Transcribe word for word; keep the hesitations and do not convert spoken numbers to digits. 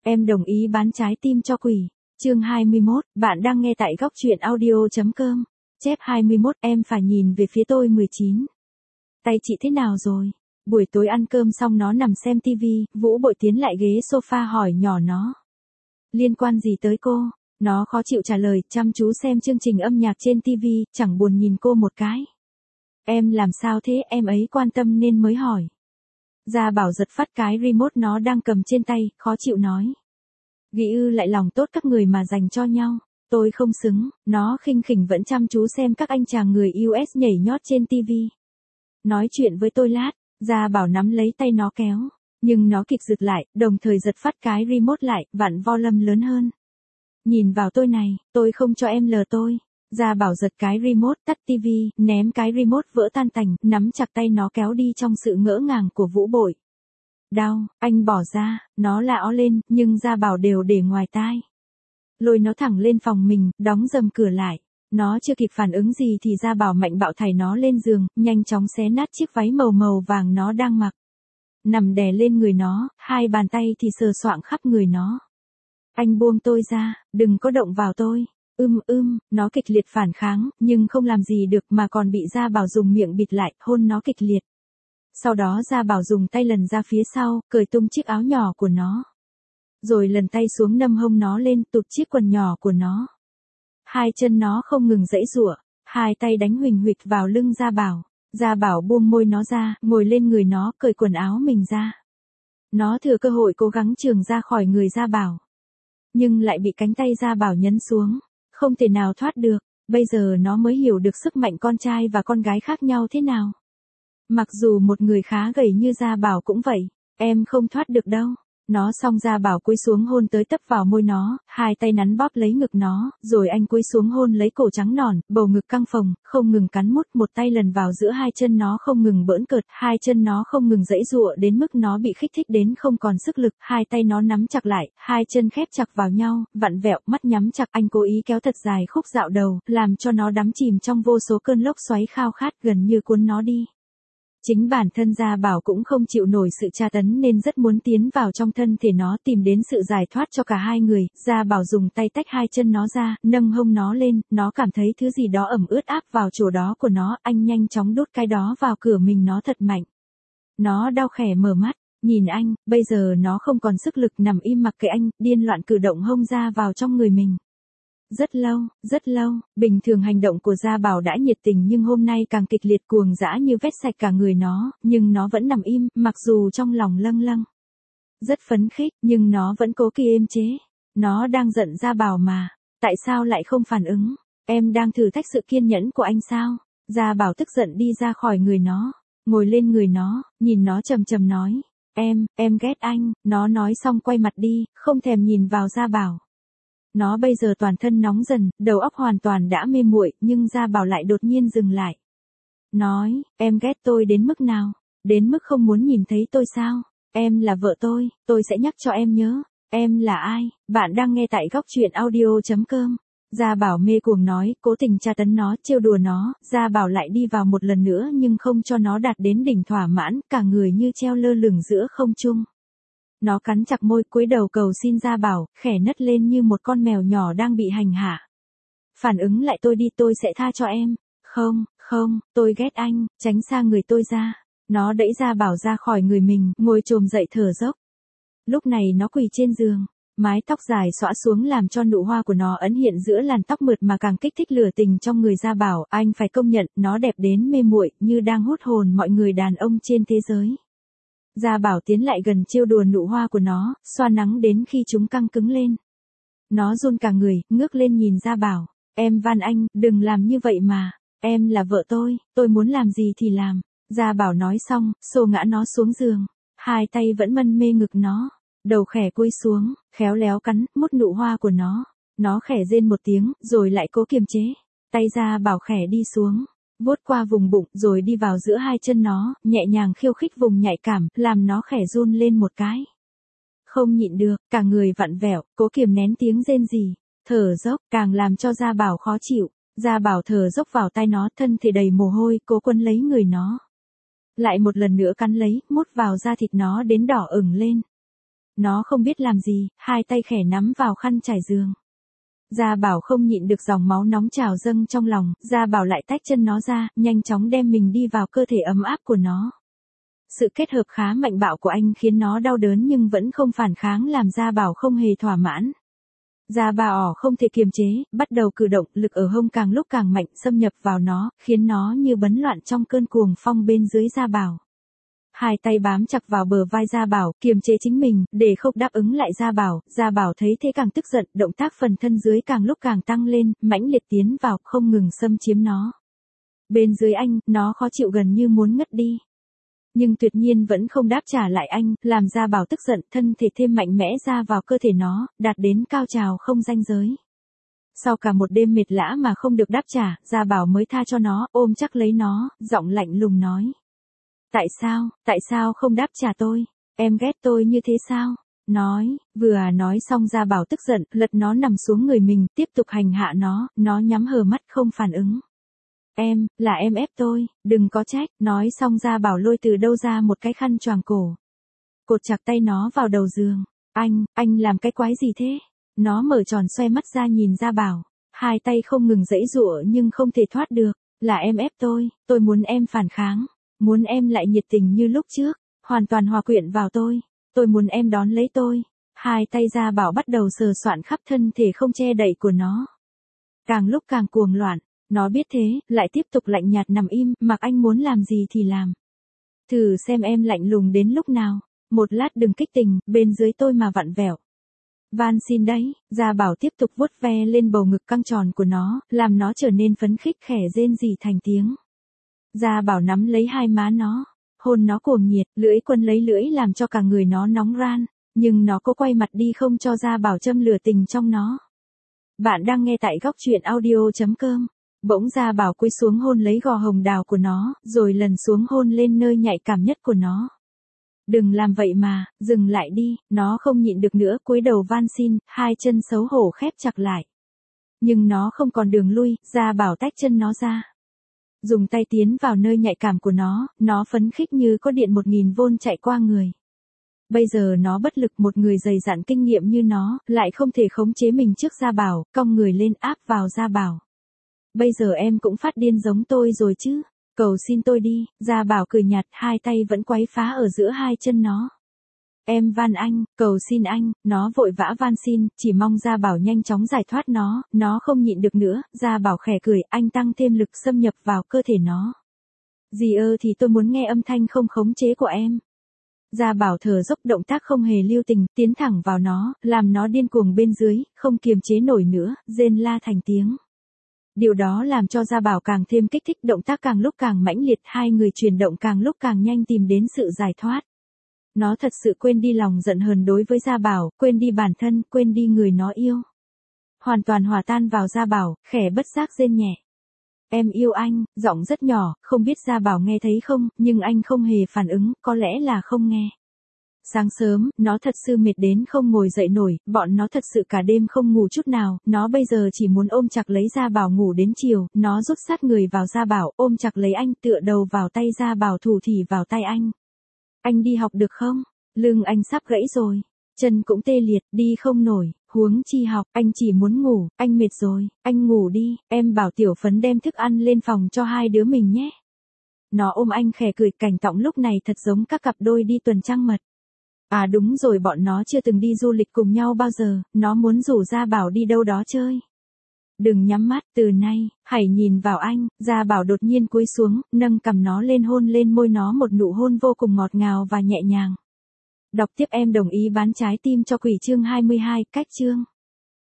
Em đồng ý bán trái tim cho quỷ. Chương hai mươi mốt, bạn đang nghe tại góc truyện audio.com. Chép hai mươi mốt, em phải nhìn về phía tôi mười chín. Tay chị thế nào rồi? Buổi tối ăn cơm xong nó nằm xem tivi, Vũ Bội tiến lại ghế sofa hỏi nhỏ nó. Liên quan gì tới cô? Nó khó chịu trả lời, chăm chú xem chương trình âm nhạc trên tivi, chẳng buồn nhìn cô một cái. Em làm sao thế, em ấy quan tâm nên mới hỏi. Gia Bảo giật phát cái remote nó đang cầm trên tay, khó chịu nói. Ghi ư lại lòng tốt các người mà dành cho nhau. Tôi không xứng, nó khinh khỉnh vẫn chăm chú xem các anh chàng người u ét nhảy nhót trên tivi. Nói chuyện với tôi lát, Gia Bảo nắm lấy tay nó kéo. Nhưng nó kịp giật lại, đồng thời giật phát cái remote lại, vặn volume lớn hơn. Nhìn vào tôi này, tôi không cho em lờ tôi. Gia Bảo giật cái remote, tắt tivi, ném cái remote vỡ tan tành, nắm chặt tay nó kéo đi trong sự ngỡ ngàng của Vũ Bội. Đau, anh bỏ ra, nó lạo lên, nhưng Gia Bảo đều để ngoài tai. Lôi nó thẳng lên phòng mình, đóng dầm cửa lại. Nó chưa kịp phản ứng gì thì Gia Bảo mạnh bạo thảy nó lên giường, nhanh chóng xé nát chiếc váy màu màu vàng nó đang mặc. Nằm đè lên người nó, hai bàn tay thì sờ soạng khắp người nó. Anh buông tôi ra, đừng có động vào tôi. Ưm ưm, nó kịch liệt phản kháng, nhưng không làm gì được mà còn bị Gia Bảo dùng miệng bịt lại, hôn nó kịch liệt. Sau đó Gia Bảo dùng tay lần ra phía sau, cởi tung chiếc áo nhỏ của nó. Rồi lần tay xuống nâng hông nó lên, tụt chiếc quần nhỏ của nó. Hai chân nó không ngừng giãy giụa, hai tay đánh huỳnh huỵch vào lưng Gia Bảo. Gia Bảo buông môi nó ra, ngồi lên người nó, cởi quần áo mình ra. Nó thừa cơ hội cố gắng chường ra khỏi người Gia Bảo. Nhưng lại bị cánh tay Gia Bảo nhấn xuống, không thể nào thoát được. Bây giờ nó mới hiểu được sức mạnh con trai và con gái khác nhau thế nào. Mặc dù một người khá gầy như Gia Bảo cũng vậy, em không thoát được đâu. Nó xong Gia Bảo cúi xuống hôn tới tấp vào môi nó, hai tay nắn bóp lấy ngực nó, rồi anh cúi xuống hôn lấy cổ trắng nõn, bầu ngực căng phồng, không ngừng cắn mút, một tay lần vào giữa hai chân nó không ngừng bỡn cợt, hai chân nó không ngừng giãy giụa đến mức nó bị kích thích đến không còn sức lực, hai tay nó nắm chặt lại, hai chân khép chặt vào nhau, vặn vẹo, mắt nhắm chặt, anh cố ý kéo thật dài khúc dạo đầu, làm cho nó đắm chìm trong vô số cơn lốc xoáy khao khát gần như cuốn nó đi. Chính bản thân Gia Bảo cũng không chịu nổi sự tra tấn nên rất muốn tiến vào trong thân thể nó tìm đến sự giải thoát cho cả hai người. Gia Bảo dùng tay tách hai chân nó ra, nâng hông nó lên, nó cảm thấy thứ gì đó ẩm ướt áp vào chỗ đó của nó, anh nhanh chóng đút cái đó vào cửa mình nó thật mạnh. Nó đau khẻ mở mắt, nhìn anh, bây giờ nó không còn sức lực nằm im mặc kệ anh, điên loạn cử động hông ra vào trong người mình. Rất lâu, rất lâu, bình thường hành động của Gia Bảo đã nhiệt tình nhưng hôm nay càng kịch liệt cuồng dã như vét sạch cả người nó, nhưng nó vẫn nằm im, mặc dù trong lòng lâng lâng. Rất phấn khích, nhưng nó vẫn cố kỳ êm chế. Nó đang giận Gia Bảo mà, tại sao lại không phản ứng? Em đang thử thách sự kiên nhẫn của anh sao? Gia Bảo tức giận đi ra khỏi người nó, ngồi lên người nó, nhìn nó trầm trầm nói, em, em ghét anh, nó nói xong quay mặt đi, không thèm nhìn vào Gia Bảo. Nó bây giờ toàn thân nóng dần, đầu óc hoàn toàn đã mê muội, nhưng Gia Bảo lại đột nhiên dừng lại. Nói, em ghét tôi đến mức nào? Đến mức không muốn nhìn thấy tôi sao? Em là vợ tôi, tôi sẽ nhắc cho em nhớ. Em là ai? Bạn đang nghe tại góc truyện audio.com. Gia Bảo mê cuồng nói, cố tình tra tấn nó, trêu đùa nó, Gia Bảo lại đi vào một lần nữa nhưng không cho nó đạt đến đỉnh thỏa mãn, cả người như treo lơ lửng giữa không trung. Nó cắn chặt môi cúi đầu cầu xin Gia Bảo, khẽ nấc lên như một con mèo nhỏ đang bị hành hạ. Phản ứng lại tôi đi, tôi sẽ tha cho em. Không, không, tôi ghét anh, tránh xa người tôi ra. Nó đẩy Gia Bảo ra khỏi người mình, ngồi chồm dậy thở dốc. Lúc này nó quỳ trên giường, mái tóc dài xõa xuống làm cho nụ hoa của nó ẩn hiện giữa làn tóc mượt mà càng kích thích lửa tình trong người Gia Bảo. Anh phải công nhận, nó đẹp đến mê muội, như đang hút hồn mọi người đàn ông trên thế giới. Gia Bảo tiến lại gần trêu đùa nụ hoa của nó, xoa nắng đến khi chúng căng cứng lên. Nó run cả người, ngước lên nhìn Gia Bảo, em van anh, đừng làm như vậy mà, em là vợ tôi, tôi muốn làm gì thì làm. Gia Bảo nói xong, xô ngã nó xuống giường, hai tay vẫn mân mê ngực nó, đầu khẽ cúi xuống, khéo léo cắn, mút nụ hoa của nó. Nó khẽ rên một tiếng, rồi lại cố kiềm chế, tay Gia Bảo khẽ đi xuống. Vuốt qua vùng bụng rồi đi vào giữa hai chân nó, nhẹ nhàng khiêu khích vùng nhạy cảm, làm nó khẽ run lên một cái. Không nhịn được, cả người vặn vẹo, cố kiềm nén tiếng rên rỉ, thở dốc, càng làm cho Gia Bảo khó chịu. Gia Bảo thở dốc vào tai nó, thân thể đầy mồ hôi, cố quấn lấy người nó. Lại một lần nữa cắn lấy, mút vào da thịt nó đến đỏ ửng lên. Nó không biết làm gì, hai tay khẽ nắm vào khăn trải giường. Gia Bảo không nhịn được dòng máu nóng trào dâng trong lòng, Gia Bảo lại tách chân nó ra, nhanh chóng đem mình đi vào cơ thể ấm áp của nó. Sự kết hợp khá mạnh bạo của anh khiến nó đau đớn nhưng vẫn không phản kháng làm Gia Bảo không hề thỏa mãn. Gia Bảo không thể kiềm chế, bắt đầu cử động, lực ở hông càng lúc càng mạnh xâm nhập vào nó, khiến nó như bấn loạn trong cơn cuồng phong bên dưới Gia Bảo. Hai tay bám chặt vào bờ vai Gia Bảo, kiềm chế chính mình, để không đáp ứng lại Gia Bảo. Gia Bảo thấy thế càng tức giận, động tác phần thân dưới càng lúc càng tăng lên, mãnh liệt tiến vào, không ngừng xâm chiếm nó. Bên dưới anh, nó khó chịu gần như muốn ngất đi. Nhưng tuyệt nhiên vẫn không đáp trả lại anh, làm Gia Bảo tức giận, thân thể thêm mạnh mẽ ra vào cơ thể nó, đạt đến cao trào không ranh giới. Sau cả một đêm mệt lã mà không được đáp trả, Gia Bảo mới tha cho nó, ôm chắc lấy nó, giọng lạnh lùng nói. Tại sao, tại sao không đáp trả tôi? Em ghét tôi như thế sao? Nói, vừa nói xong Gia Bảo tức giận, lật nó nằm xuống người mình, tiếp tục hành hạ nó, nó nhắm hờ mắt không phản ứng. Em, là em ép tôi, đừng có trách, nói xong Gia Bảo lôi từ đâu ra một cái khăn choàng cổ. Cột chặt tay nó vào đầu giường. Anh, anh làm cái quái gì thế? Nó mở tròn xoay mắt ra nhìn Gia Bảo. Hai tay không ngừng giãy giụa nhưng không thể thoát được. Là em ép tôi, tôi muốn em phản kháng. Muốn em lại nhiệt tình như lúc trước, hoàn toàn hòa quyện vào tôi. Tôi muốn em đón lấy tôi. Hai tay Gia Bảo bắt đầu sờ soạn khắp thân thể không che đậy của nó. Càng lúc càng cuồng loạn. Nó biết thế, lại tiếp tục lạnh nhạt nằm im, mặc anh muốn làm gì thì làm. Thử xem em lạnh lùng đến lúc nào. Một lát đừng kích tình, bên dưới tôi mà vặn vẹo. Van xin đấy, Gia Bảo tiếp tục vuốt ve lên bầu ngực căng tròn của nó, làm nó trở nên phấn khích khẽ rên rỉ thành tiếng. Gia Bảo nắm lấy hai má nó, hôn nó cuồng nhiệt, lưỡi quân lấy lưỡi làm cho cả người nó nóng ran, nhưng nó cố quay mặt đi không cho Gia Bảo châm lửa tình trong nó. Bạn đang nghe tại góc truyện audio chấm com. Bỗng Gia Bảo cúi xuống hôn lấy gò hồng đào của nó, rồi lần xuống hôn lên nơi nhạy cảm nhất của nó. Đừng làm vậy mà, dừng lại đi, nó không nhịn được nữa, cúi đầu van xin, hai chân xấu hổ khép chặt lại. Nhưng nó không còn đường lui, Gia Bảo tách chân nó ra. Dùng tay tiến vào nơi nhạy cảm của nó, nó phấn khích như có điện một nghìn vôn chạy qua người. Bây giờ nó bất lực, một người dày dặn kinh nghiệm như nó, lại không thể khống chế mình trước Gia Bảo, cong người lên áp vào Gia Bảo. Bây giờ em cũng phát điên giống tôi rồi chứ, cầu xin tôi đi, Gia Bảo cười nhạt, hai tay vẫn quấy phá ở giữa hai chân nó. Em van anh, cầu xin anh, nó vội vã van xin, chỉ mong Gia Bảo nhanh chóng giải thoát nó, nó không nhịn được nữa, Gia Bảo khẽ cười, anh tăng thêm lực xâm nhập vào cơ thể nó. Gì ơ thì tôi muốn nghe âm thanh không khống chế của em. Gia Bảo thở dốc, động tác không hề lưu tình, tiến thẳng vào nó, làm nó điên cuồng bên dưới, không kiềm chế nổi nữa, rên la thành tiếng. Điều đó làm cho Gia Bảo càng thêm kích thích, động tác càng lúc càng mãnh liệt, hai người chuyển động càng lúc càng nhanh tìm đến sự giải thoát. Nó thật sự quên đi lòng giận hờn đối với Gia Bảo, quên đi bản thân, quên đi người nó yêu. Hoàn toàn hòa tan vào Gia Bảo, khẽ bất giác rên nhẹ. Em yêu anh, giọng rất nhỏ, không biết Gia Bảo nghe thấy không, nhưng anh không hề phản ứng, có lẽ là không nghe. Sáng sớm, nó thật sự mệt đến không ngồi dậy nổi, bọn nó thật sự cả đêm không ngủ chút nào, nó bây giờ chỉ muốn ôm chặt lấy Gia Bảo ngủ đến chiều, nó rút sát người vào Gia Bảo, ôm chặt lấy anh, tựa đầu vào tay Gia Bảo, thủ thỉ vào tay anh. Anh đi học được không? Lưng anh sắp gãy rồi. Chân cũng tê liệt, đi không nổi, huống chi học, anh chỉ muốn ngủ, anh mệt rồi, anh ngủ đi, em bảo Tiểu Phấn đem thức ăn lên phòng cho hai đứa mình nhé. Nó ôm anh khẽ cười, cảnh tượng lúc này thật giống các cặp đôi đi tuần trăng mật. À đúng rồi, bọn nó chưa từng đi du lịch cùng nhau bao giờ, nó muốn rủ Gia Bảo đi đâu đó chơi. Đừng nhắm mắt, từ nay, hãy nhìn vào anh, Gia Bảo đột nhiên cúi xuống, nâng cằm nó lên hôn lên môi nó một nụ hôn vô cùng ngọt ngào và nhẹ nhàng. Đọc tiếp em đồng ý bán trái tim cho quỷ chương hai mươi hai, cách chương.